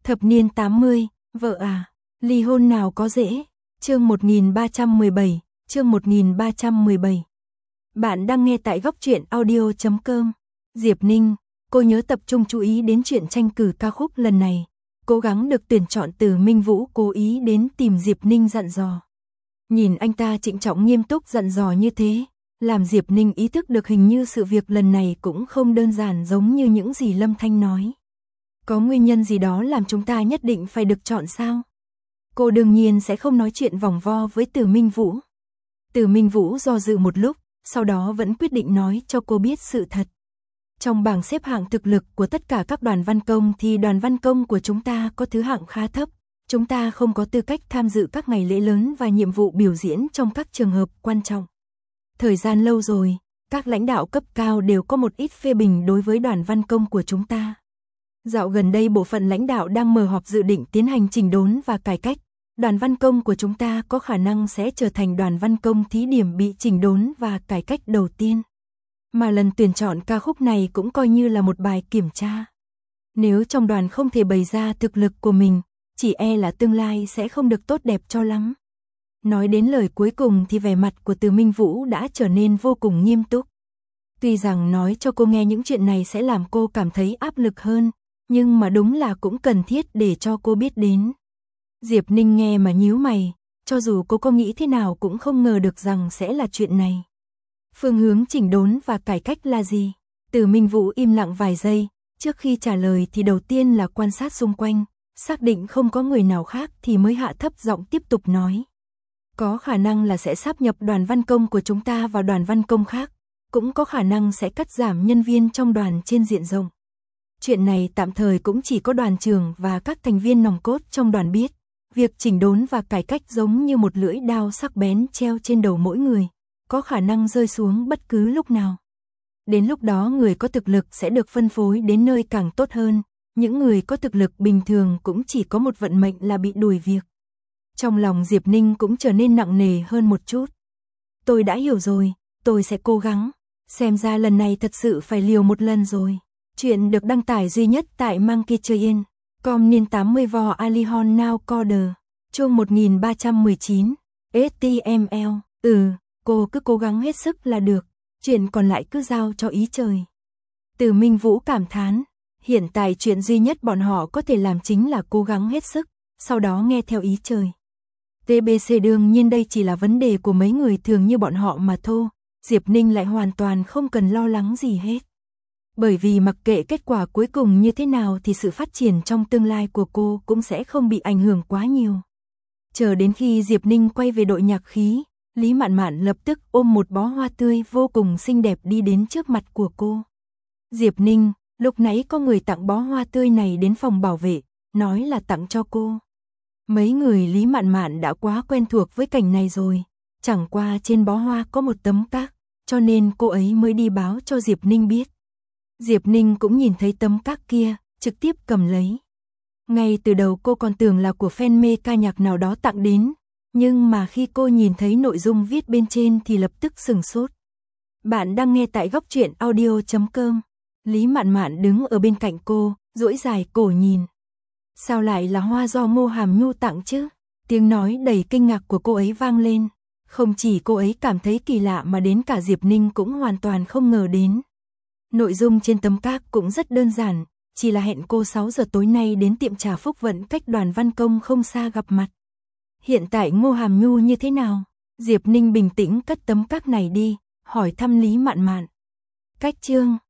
Thập niên 80, vợ à, ly hôn nào có dễ. Chương 1317, chương 1317. Bạn đang nghe tại góc truyện audio.com. Diệp Ninh, cô nhớ tập trung chú ý đến chuyện tranh cử ca khúc lần này. Cố gắng được tuyển chọn từ Minh Vũ cố ý đến tìm Diệp Ninh dặn dò. Nhìn anh ta trịnh trọng nghiêm túc dặn dò như thế, làm Diệp Ninh ý thức được hình như sự việc lần này cũng không đơn giản giống như những gì Lâm Thanh nói. Có nguyên nhân gì đó làm chúng ta nhất định phải được chọn sao? Cô đương nhiên sẽ không nói chuyện vòng vo với Từ Minh Vũ. Từ Minh Vũ do dự một lúc, sau đó vẫn quyết định nói cho cô biết sự thật. Trong bảng xếp hạng thực lực của tất cả các đoàn văn công thì đoàn văn công của chúng ta có thứ hạng khá thấp. Chúng ta không có tư cách tham dự các ngày lễ lớn và nhiệm vụ biểu diễn trong các trường hợp quan trọng. Thời gian lâu rồi, các lãnh đạo cấp cao đều có một ít phê bình đối với đoàn văn công của chúng ta. Dạo gần đây bộ phận lãnh đạo đang mở họp dự định tiến hành chỉnh đốn và cải cách. Đoàn văn công của chúng ta có khả năng sẽ trở thành đoàn văn công thí điểm bị chỉnh đốn và cải cách đầu tiên. Mà lần tuyển chọn ca khúc này cũng coi như là một bài kiểm tra. Nếu trong đoàn không thể bày ra thực lực của mình, chỉ e là tương lai sẽ không được tốt đẹp cho lắm. Nói đến lời cuối cùng thì vẻ mặt của Từ Minh Vũ đã trở nên vô cùng nghiêm túc. Tuy rằng nói cho cô nghe những chuyện này sẽ làm cô cảm thấy áp lực hơn, nhưng mà đúng là cũng cần thiết để cho cô biết đến. Diệp Ninh nghe mà nhíu mày, cho dù cô có nghĩ thế nào cũng không ngờ được rằng sẽ là chuyện này. Phương hướng chỉnh đốn và cải cách là gì? Từ Minh Vũ im lặng vài giây, trước khi trả lời thì đầu tiên là quan sát xung quanh, xác định không có người nào khác thì mới hạ thấp giọng tiếp tục nói. Có khả năng là sẽ sáp nhập đoàn văn công của chúng ta vào đoàn văn công khác, cũng có khả năng sẽ cắt giảm nhân viên trong đoàn trên diện rộng. Chuyện này tạm thời cũng chỉ có đoàn trưởng và các thành viên nòng cốt trong đoàn biết. Việc chỉnh đốn và cải cách giống như một lưỡi dao sắc bén treo trên đầu mỗi người, có khả năng rơi xuống bất cứ lúc nào. Đến lúc đó người có thực lực sẽ được phân phối đến nơi càng tốt hơn, những người có thực lực bình thường cũng chỉ có một vận mệnh là bị đuổi việc. Trong lòng Diệp Ninh cũng trở nên nặng nề hơn một chút. Tôi đã hiểu rồi, tôi sẽ cố gắng, xem ra lần này thật sự phải liều một lần rồi. Chuyện được đăng tải duy nhất tại Monkey Train. Com niên 80 vò Alihon Now Coder. Chương 1319. HTML. Cô cứ cố gắng hết sức là được. Chuyện còn lại cứ giao cho ý trời. Từ Minh Vũ cảm thán. Hiện tại chuyện duy nhất bọn họ có thể làm chính là cố gắng hết sức, sau đó nghe theo ý trời. TBC đương nhiên đây chỉ là vấn đề của mấy người thường như bọn họ mà thôi. Diệp Ninh lại hoàn toàn không cần lo lắng gì hết. Bởi vì mặc kệ kết quả cuối cùng như thế nào thì sự phát triển trong tương lai của cô cũng sẽ không bị ảnh hưởng quá nhiều. Chờ đến khi Diệp Ninh quay về đội nhạc khí, Lý Mạn Mạn lập tức ôm một bó hoa tươi vô cùng xinh đẹp đi đến trước mặt của cô. Diệp Ninh, lúc nãy có người tặng bó hoa tươi này đến phòng bảo vệ, nói là tặng cho cô. Mấy người Lý Mạn Mạn đã quá quen thuộc với cảnh này rồi, chẳng qua trên bó hoa có một tấm các, cho nên cô ấy mới đi báo cho Diệp Ninh biết. Diệp Ninh cũng nhìn thấy tấm các kia, trực tiếp cầm lấy. Ngay từ đầu cô còn tưởng là của fan mê ca nhạc nào đó tặng đến, nhưng mà khi cô nhìn thấy nội dung viết bên trên thì lập tức sửng sốt. Bạn đang nghe tại góc truyện audio.com. Lý Mạn Mạn đứng ở bên cạnh cô, duỗi dài cổ nhìn. Sao lại là hoa do Ngô Hàm Nhu tặng chứ? Tiếng nói đầy kinh ngạc của cô ấy vang lên. Không chỉ cô ấy cảm thấy kỳ lạ mà đến cả Diệp Ninh cũng hoàn toàn không ngờ đến. Nội dung trên tấm các cũng rất đơn giản, chỉ là hẹn cô 6 giờ tối nay đến tiệm trà Phúc Vận cách đoàn văn công không xa gặp mặt. Hiện tại Ngô Hàm Nhu như thế nào? Diệp Ninh bình tĩnh cất tấm các này đi, hỏi thăm Lý Mạn Mạn. Cách chương,